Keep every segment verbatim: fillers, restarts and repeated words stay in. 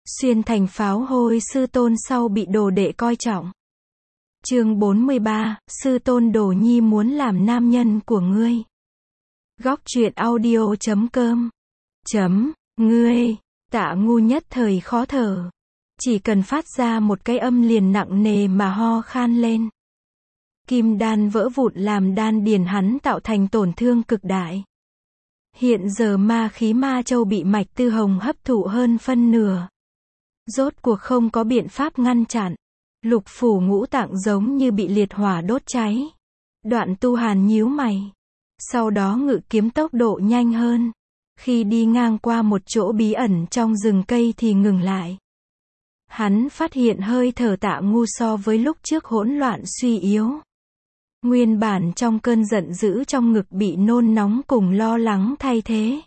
Xuyên thành pháo hôi sư tôn sau bị đồ đệ coi trọng. Chương bốn mươi ba, sư tôn Đồ Nhi muốn làm nam nhân của ngươi. Góc truyện audio chấm com. Chấm, ngươi, Tạ Ngu nhất thời khó thở. Chỉ cần phát ra một cái âm liền nặng nề mà ho khan lên. Kim đan vỡ vụn làm đan điền hắn tạo thành tổn thương cực đại. Hiện giờ ma khí ma châu bị Mạch Tư Hồng hấp thụ hơn phân nửa. Rốt cuộc không có biện pháp ngăn chặn. Lục phủ ngũ tạng giống như bị liệt hỏa đốt cháy. Đoạn Tu Hàn nhíu mày. Sau đó ngự kiếm tốc độ nhanh hơn. Khi đi ngang qua một chỗ bí ẩn trong rừng cây thì ngừng lại. Hắn phát hiện hơi thở Tạ Ngu so với lúc trước hỗn loạn suy yếu. Nguyên bản trong cơn giận dữ trong ngực bị nôn nóng cùng lo lắng thay thế.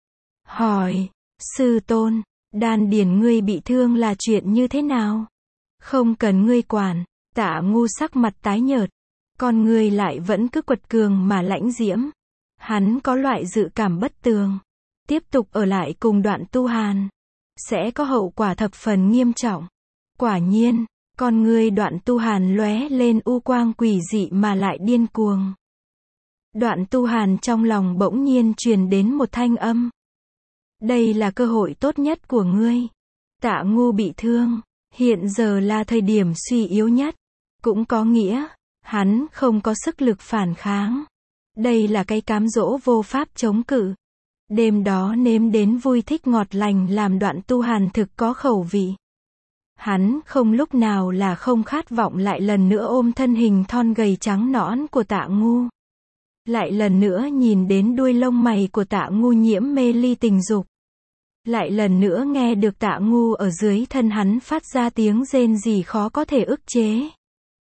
Hỏi, sư tôn, đan điền ngươi bị thương là chuyện như thế nào? Không cần ngươi quản. Tạ Ngu sắc mặt tái nhợt. Con ngươi lại vẫn cứ quật cường mà lãnh diễm. Hắn có loại dự cảm bất tường. Tiếp tục ở lại cùng Đoạn Tu Hàn sẽ có hậu quả thập phần nghiêm trọng. Quả nhiên, con ngươi Đoạn Tu Hàn lóe lên u quang quỷ dị mà lại điên cuồng. Đoạn Tu Hàn trong lòng bỗng nhiên truyền đến một thanh âm. Đây là cơ hội tốt nhất của ngươi. Tạ Ngu bị thương, hiện giờ là thời điểm suy yếu nhất. Cũng có nghĩa, hắn không có sức lực phản kháng. Đây là cái cám dỗ vô pháp chống cự. Đêm đó nếm đến vui thích ngọt lành làm Đoạn Tu Hàn thực có khẩu vị. Hắn không lúc nào là không khát vọng lại lần nữa ôm thân hình thon gầy trắng nõn của Tạ Ngu. Lại lần nữa nhìn đến đuôi lông mày của Tạ Ngu nhiễm mê ly tình dục. Lại lần nữa nghe được Tạ Ngu ở dưới thân hắn phát ra tiếng rên rỉ khó có thể ức chế.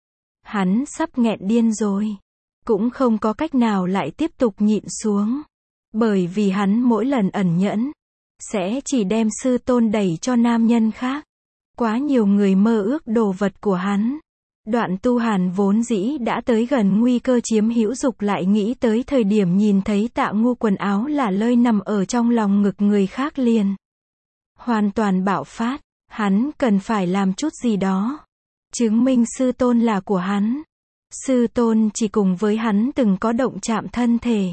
Hắn sắp nghẹn điên rồi. Cũng không có cách nào lại tiếp tục nhịn xuống. Bởi vì hắn mỗi lần ẩn nhẫn, sẽ chỉ đem sư tôn đẩy cho nam nhân khác. Quá nhiều người mơ ước đồ vật của hắn. Đoạn Tu Hàn vốn dĩ đã tới gần nguy cơ chiếm hữu dục lại nghĩ tới thời điểm nhìn thấy Tạ Ngu quần áo là lơi nằm ở trong lòng ngực người khác liền. Hoàn toàn bạo phát, hắn cần phải làm chút gì đó. Chứng minh sư tôn là của hắn. Sư tôn chỉ cùng với hắn từng có động chạm thân thể.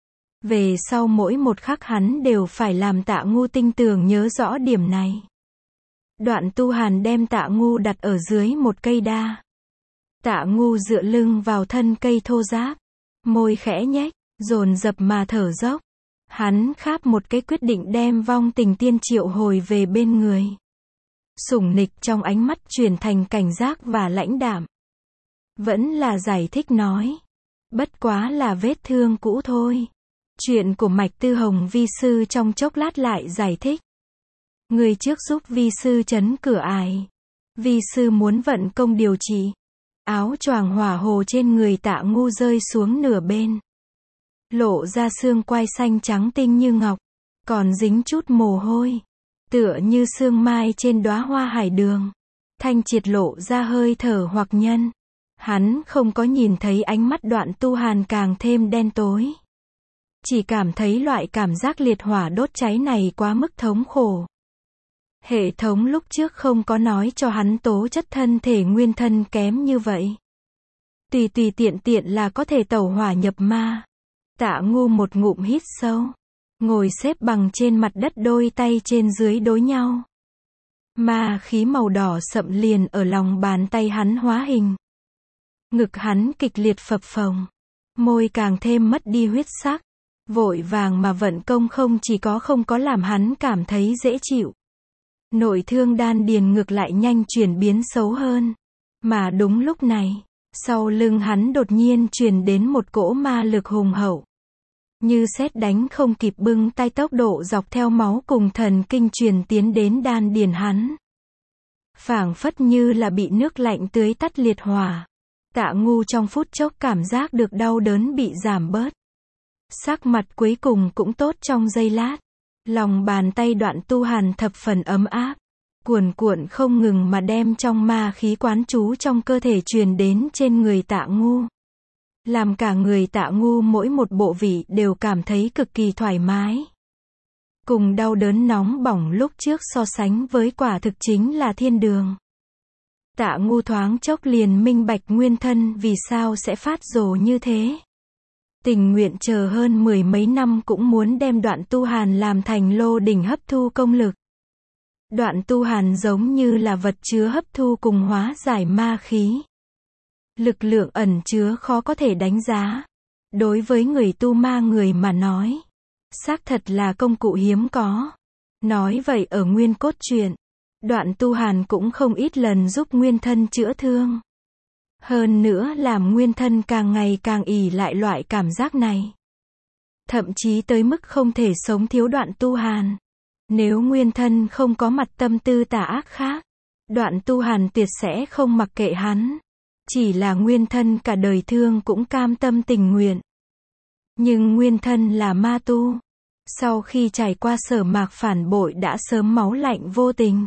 Về sau mỗi một khắc hắn đều phải làm Tạ Ngu tinh tường nhớ rõ điểm này. Đoạn Tu Hàn đem Tạ Ngu đặt ở dưới một cây đa. Tạ Ngu dựa lưng vào thân cây thô ráp, môi khẽ nhếch, dồn dập mà thở dốc. Hắn kháp một cái quyết định đem vong tình tiên triệu hồi về bên người. Sủng nịch trong ánh mắt chuyển thành cảnh giác và lãnh đạm. Vẫn là giải thích nói. Bất quá là vết thương cũ thôi. Chuyện của Mạch Tư Hồng vi sư trong chốc lát lại giải thích. Người trước giúp vi sư trấn cửa ải. Vi sư muốn vận công điều trị. Áo choàng hỏa hồ trên người Tạ Ngu rơi xuống nửa bên. Lộ ra xương quai xanh trắng tinh như ngọc. Còn dính chút mồ hôi. Tựa như sương mai trên đóa hoa hải đường. Thanh triệt lộ ra hơi thở hoặc nhân. Hắn không có nhìn thấy ánh mắt Đoạn Tu Hàn càng thêm đen tối. Chỉ cảm thấy loại cảm giác liệt hỏa đốt cháy này quá mức thống khổ. Hệ thống lúc trước không có nói cho hắn tố chất thân thể nguyên thân kém như vậy. Tùy tùy tiện tiện là có thể tẩu hỏa nhập ma. Tạ Ngu một ngụm hít sâu. Ngồi xếp bằng trên mặt đất đôi tay trên dưới đối nhau. Ma khí màu đỏ sậm liền ở lòng bàn tay hắn hóa hình. Ngực hắn kịch liệt phập phồng. Môi càng thêm mất đi huyết sắc. Vội vàng mà vận công không chỉ có không có làm hắn cảm thấy dễ chịu. Nội thương đan điền ngược lại nhanh chuyển biến xấu hơn. Mà đúng lúc này, sau lưng hắn đột nhiên truyền đến một cỗ ma lực hùng hậu. Như sét đánh không kịp bưng tay tốc độ dọc theo máu cùng thần kinh truyền tiến đến đan điền hắn. Phảng phất như là bị nước lạnh tưới tắt liệt hỏa. Tạ Ngu trong phút chốc cảm giác được đau đớn bị giảm bớt. Sắc mặt cuối cùng cũng tốt trong giây lát. Lòng bàn tay Đoạn Tu Hàn thập phần ấm áp. Cuồn cuộn không ngừng mà đem trong ma khí quán trú trong cơ thể truyền đến trên người Tạ Ngu. Làm cả người Tạ Ngu mỗi một bộ vị đều cảm thấy cực kỳ thoải mái. cùng đau đớn nóng bỏng lúc trước so sánh với quả thực chính là thiên đường. Tạ Ngu thoáng chốc liền minh bạch nguyên thân vì sao sẽ phát rồ như thế. Tình nguyện chờ hơn mười mấy năm cũng muốn đem Đoạn Tu Hàn làm thành lô đỉnh hấp thu công lực. Đoạn Tu Hàn giống như là vật chứa hấp thu cùng hóa giải ma khí. Lực lượng ẩn chứa khó có thể đánh giá. Đối với người tu ma người mà nói, xác thật là công cụ hiếm có. Nói vậy ở nguyên cốt truyện, Đoạn Tu Hàn cũng không ít lần giúp nguyên thân chữa thương. Hơn nữa làm nguyên thân càng ngày càng ỷ lại loại cảm giác này. Thậm chí tới mức không thể sống thiếu Đoạn Tu Hàn. Nếu nguyên thân không có mặt tâm tư tà ác khác, Đoạn Tu Hàn tuyệt sẽ không mặc kệ hắn. Chỉ là nguyên thân cả đời thương cũng cam tâm tình nguyện. Nhưng nguyên thân là ma tu. Sau khi trải qua sở mạc phản bội đã sớm máu lạnh vô tình.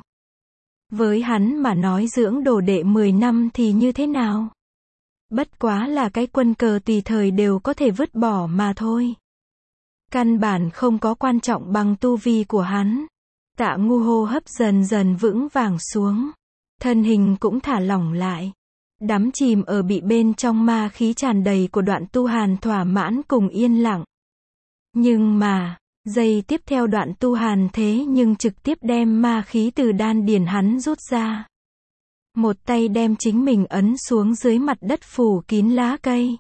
Với hắn mà nói dưỡng đồ đệ mười năm thì như thế nào? Bất quá là cái quân cờ tùy thời đều có thể vứt bỏ mà thôi. Căn bản không có quan trọng bằng tu vi của hắn. Tạ Ngu hô hấp dần dần vững vàng xuống. Thân hình cũng thả lỏng lại. Đắm chìm ở bị bên trong ma khí tràn đầy của Đoạn Tu Hàn thỏa mãn cùng yên lặng. Nhưng mà, giây tiếp theo Đoạn Tu Hàn thế nhưng trực tiếp đem ma khí từ đan điền hắn rút ra. Một tay đem chính mình ấn xuống dưới mặt đất phủ kín lá cây.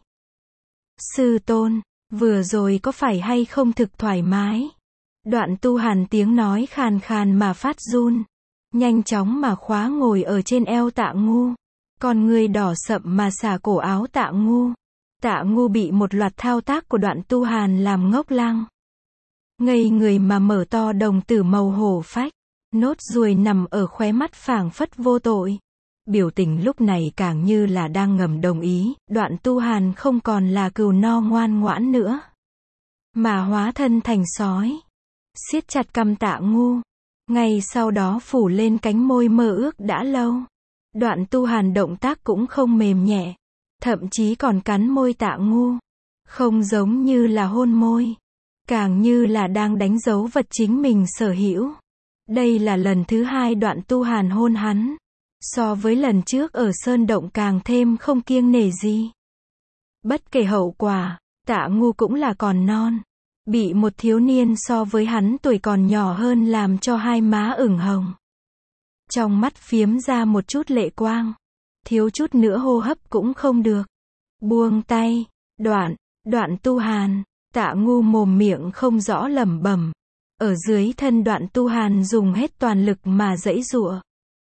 Sư tôn, vừa rồi có phải hay không thực thoải mái? Đoạn Tu Hàn tiếng nói khàn khàn mà phát run. Nhanh chóng mà khóa ngồi ở trên eo Tạ Ngu. Con người đỏ sậm mà xả cổ áo Tạ Ngu. Tạ Ngu bị một loạt thao tác của Đoạn Tu Hàn làm ngốc lăng. Ngây người mà mở to đồng tử màu hổ phách. Nốt ruồi nằm ở khóe mắt phảng phất vô tội. Biểu tình lúc này càng như là đang ngầm đồng ý. Đoạn Tu Hàn không còn là cừu no ngoan ngoãn nữa, mà hóa thân thành sói. Siết chặt cằm Tạ Ngu. Ngay sau đó phủ lên cánh môi mơ ước đã lâu. Đoạn Tu Hàn động tác cũng không mềm nhẹ. Thậm chí còn cắn môi Tạ Ngu. Không giống như là hôn môi. Càng như là đang đánh dấu vật chính mình sở hữu. Đây là lần thứ hai Đoạn Tu Hàn hôn hắn. So với lần trước ở Sơn Động càng thêm không kiêng nể gì. Bất kể hậu quả, Tạ Ngu cũng là còn non. Bị một thiếu niên so với hắn tuổi còn nhỏ hơn làm cho hai má ửng hồng. Trong mắt phiếm ra một chút lệ quang. Thiếu chút nữa hô hấp cũng không được. Buông tay, đoạn, Đoạn Tu Hàn. Tạ Ngu mồm miệng không rõ lẩm bẩm. Ở dưới thân Đoạn Tu Hàn dùng hết toàn lực mà giãy giụa.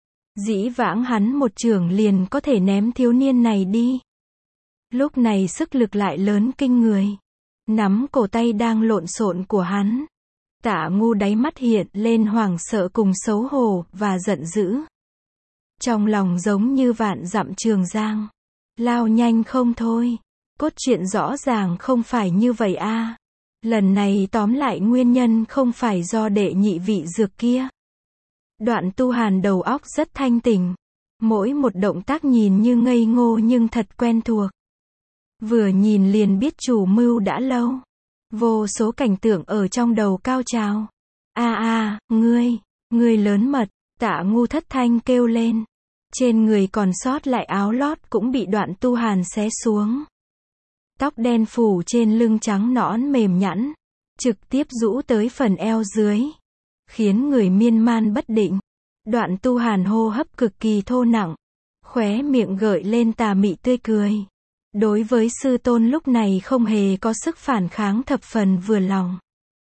Dĩ vãng hắn một chưởng liền có thể ném thiếu niên này đi. Lúc này sức lực lại lớn kinh người. Nắm cổ tay đang lộn xộn của hắn. Tạ Ngu đáy mắt hiện lên hoảng sợ cùng xấu hổ và giận dữ. Trong lòng giống như vạn dặm trường giang. Lao nhanh không thôi. Cốt truyện rõ ràng không phải như vậy a. Lần này tóm lại nguyên nhân không phải do đệ nhị vị dược kia. Đoạn Tu Hàn đầu óc rất thanh tỉnh. Mỗi một động tác nhìn như ngây ngô nhưng thật quen thuộc. Vừa nhìn liền biết chủ mưu đã lâu. Vô số cảnh tượng ở trong đầu cao trào. A a, ngươi, ngươi lớn mật, Tạ Ngu thất thanh kêu lên. Trên người còn sót lại áo lót cũng bị Đoạn Tu Hàn xé xuống. Tóc đen phủ trên lưng trắng nõn mềm nhẵn, trực tiếp rũ tới phần eo dưới. Khiến người miên man bất định. Đoạn Tu Hàn hô hấp cực kỳ thô nặng. Khóe miệng gợi lên tà mị tươi cười. Đối với sư tôn lúc này không hề có sức phản kháng thập phần vừa lòng.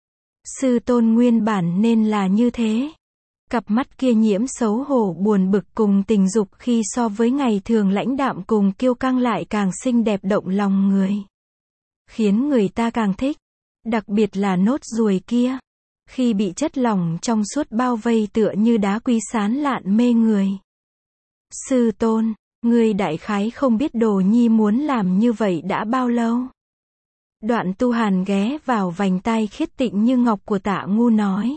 Sư tôn nguyên bản nên là như thế. Cặp mắt kia nhiễm xấu hổ buồn bực cùng tình dục khi so với ngày thường lãnh đạm cùng kiêu căng lại càng xinh đẹp động lòng người. Khiến người ta càng thích. Đặc biệt là nốt ruồi kia. Khi bị chất lỏng trong suốt bao vây tựa như đá quý sán lạn mê người. Sư tôn, ngươi đại khái không biết Đồ Nhi muốn làm như vậy đã bao lâu. Đoạn Tu Hàn ghé vào vành tai khiết tịnh như ngọc của Tạ Ngu nói.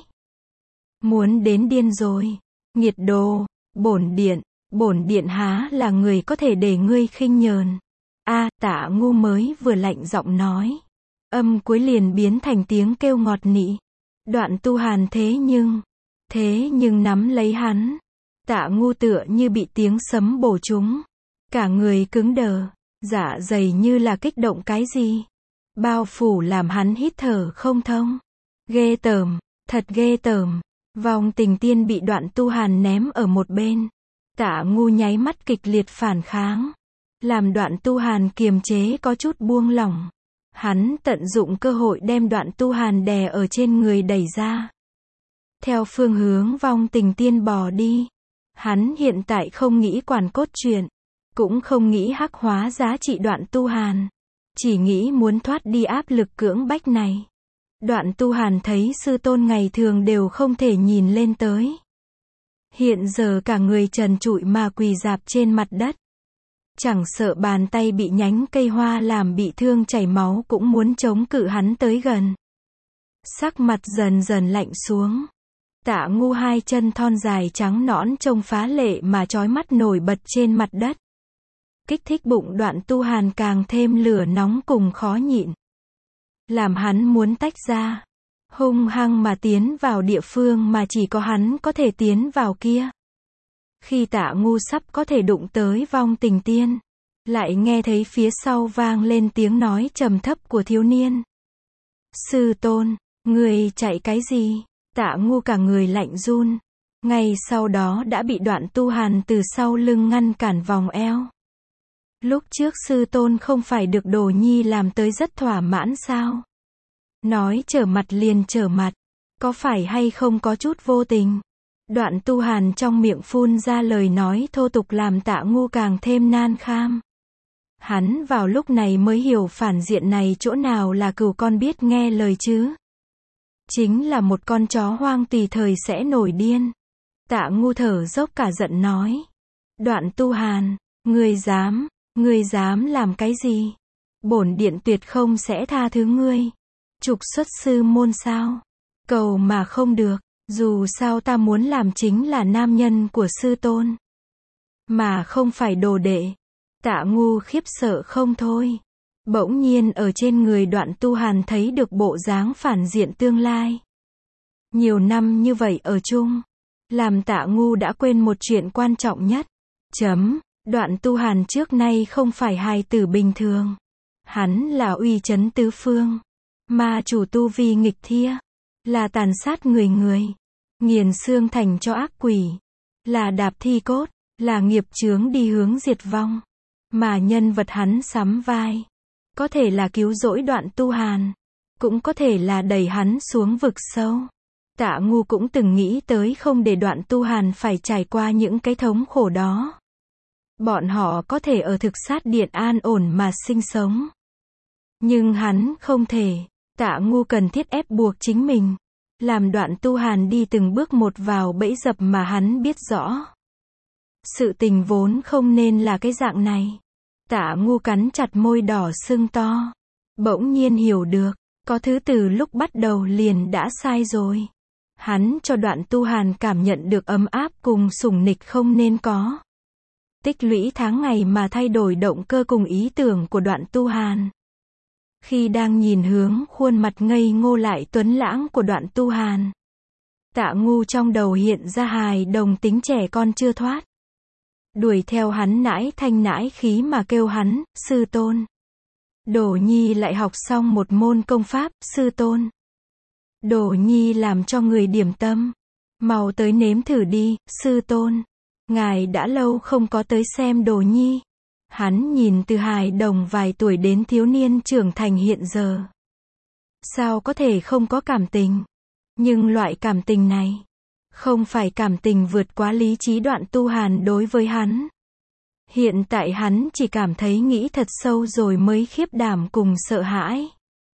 Muốn đến điên rồi. Nghiệt đồ, bổn điện, bổn điện há là người có thể để ngươi khinh nhờn. A, Tạ Ngu mới vừa lạnh giọng nói. Âm cuối liền biến thành tiếng kêu ngọt nị. Đoạn Tu Hàn thế nhưng, thế nhưng nắm lấy hắn. Tạ Ngu tựa như bị tiếng sấm bổ trúng. Cả người cứng đờ, dạ dày như là kích động cái gì. Bao phủ làm hắn hít thở không thông. Ghê tởm, thật ghê tởm. Vong Tình Tiên bị Đoạn Tu Hàn ném ở một bên. Tạ Ngu nháy mắt kịch liệt phản kháng. Làm Đoạn Tu Hàn kiềm chế có chút buông lỏng. Hắn tận dụng cơ hội đem Đoạn Tu Hàn đè ở trên người đẩy ra. Theo phương hướng Vong Tình Tiên bò đi. Hắn hiện tại không nghĩ quản cốt truyện. Cũng không nghĩ hắc hóa giá trị Đoạn Tu Hàn. Chỉ nghĩ muốn thoát đi áp lực cưỡng bách này. Đoạn Tu Hàn thấy sư tôn ngày thường đều không thể nhìn lên tới. Hiện giờ cả người trần trụi mà quỳ rạp trên mặt đất. Chẳng sợ bàn tay bị nhánh cây hoa làm bị thương chảy máu cũng muốn chống cự hắn tới gần. Sắc mặt dần dần lạnh xuống. Tạ Ngu hai chân thon dài trắng nõn trông phá lệ mà chói mắt nổi bật trên mặt đất. Kích thích bụng Đoạn Tu Hàn càng thêm lửa nóng cùng khó nhịn. Làm hắn muốn tách ra. Hung hăng mà tiến vào địa phương mà chỉ có hắn có thể tiến vào kia. Khi Tạ Ngu sắp có thể đụng tới Vong Tình Tiên. Lại nghe thấy phía sau vang lên tiếng nói trầm thấp của thiếu niên. Sư tôn, người chạy cái gì? Tạ Ngu cả người lạnh run. Ngay sau đó đã bị Đoạn Tu Hàn từ sau lưng ngăn cản vòng eo. Lúc trước sư tôn không phải được Đồ Nhi làm tới rất thỏa mãn sao? Nói trở mặt liền trở mặt. Có phải hay không có chút vô tình? Đoạn Tu Hàn trong miệng phun ra lời nói thô tục làm Tạ Ngu càng thêm nan kham. Hắn vào lúc này mới hiểu phản diện này chỗ nào là cừu con biết nghe lời chứ. Chính là một con chó hoang tùy thời sẽ nổi điên. Tạ Ngu thở dốc cả giận nói. Đoạn Tu Hàn, ngươi dám, ngươi dám làm cái gì? Bổn điện tuyệt không sẽ tha thứ ngươi. Trục xuất sư môn sao? Cầu mà không được, dù sao ta muốn làm chính là nam nhân của sư tôn. Mà không phải đồ đệ. Tạ Ngu khiếp sợ không thôi. Bỗng nhiên ở trên người Đoạn Tu Hàn thấy được bộ dáng phản diện tương lai. Nhiều năm như vậy ở chung. Làm Tạ Ngu đã quên một chuyện quan trọng nhất. Chấm, Đoạn Tu Hàn trước nay không phải hài tử bình thường. Hắn là uy chấn tứ phương. Ma chủ tu vi nghịch thia. Là tàn sát người người. Nghiền xương thành cho ác quỷ. Là đạp thi cốt. Là nghiệp chướng đi hướng diệt vong. Mà nhân vật hắn sắm vai. Có thể là cứu rỗi Đoạn Tu Hàn. Cũng có thể là đẩy hắn xuống vực sâu. Tạ Ngu cũng từng nghĩ tới không để Đoạn Tu Hàn phải trải qua những cái thống khổ đó. Bọn họ có thể ở thực sát điện an ổn mà sinh sống. Nhưng hắn không thể. Tạ Ngu cần thiết ép buộc chính mình. Làm Đoạn Tu Hàn đi từng bước một vào bẫy dập mà hắn biết rõ. Sự tình vốn không nên là cái dạng này. Tạ Ngu cắn chặt môi đỏ sưng to. Bỗng nhiên hiểu được. Có thứ từ lúc bắt đầu liền đã sai rồi. Hắn cho Đoạn Tu Hàn cảm nhận được ấm áp cùng sủng nịch không nên có. Tích lũy tháng ngày mà thay đổi động cơ cùng ý tưởng của Đoạn Tu Hàn. Khi đang nhìn hướng khuôn mặt ngây ngô lại tuấn lãng của Đoạn Tu Hàn. Tạ Ngu trong đầu hiện ra hài đồng tính trẻ con chưa thoát. Đuổi theo hắn nãi thanh nãi khí mà kêu hắn, sư tôn. Đồ Nhi lại học xong một môn công pháp, sư tôn. Đồ Nhi làm cho người điểm tâm. Mau tới nếm thử đi, sư tôn. Ngài đã lâu không có tới xem Đồ Nhi. Hắn nhìn từ hài đồng vài tuổi đến thiếu niên trưởng thành hiện giờ. Sao có thể không có cảm tình? Nhưng loại cảm tình này, không phải cảm tình vượt quá lý trí Đoạn Tu Hàn đối với hắn. Hiện tại hắn chỉ cảm thấy nghĩ thật sâu rồi mới khiếp đảm cùng sợ hãi.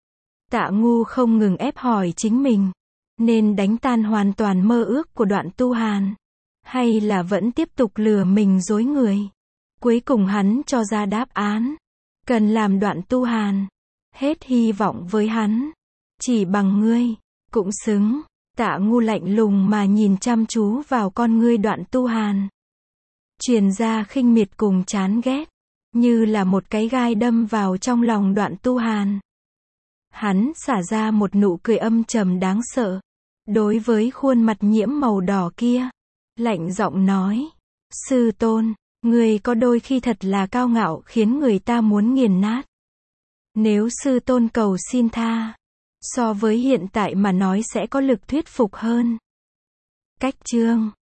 Tạ Ngu không ngừng ép hỏi chính mình. Nên đánh tan hoàn toàn mơ ước của Đoạn Tu Hàn. Hay là vẫn tiếp tục lừa mình dối người. Cuối cùng hắn cho ra đáp án. Cần làm Đoạn Tu Hàn. Hết hy vọng với hắn. Chỉ bằng ngươi. Cũng xứng. Tạ Ngu lạnh lùng mà nhìn chăm chú vào con ngươi Đoạn Tu Hàn. Truyền ra khinh miệt cùng chán ghét. Như là một cái gai đâm vào trong lòng Đoạn Tu Hàn. Hắn xả ra một nụ cười âm trầm đáng sợ. đối với khuôn mặt nhiễm màu đỏ kia, lạnh giọng nói, sư tôn, người có đôi khi thật là cao ngạo khiến người ta muốn nghiền nát. Nếu sư tôn cầu xin tha, so với hiện tại mà nói sẽ có lực thuyết phục hơn. Cách chương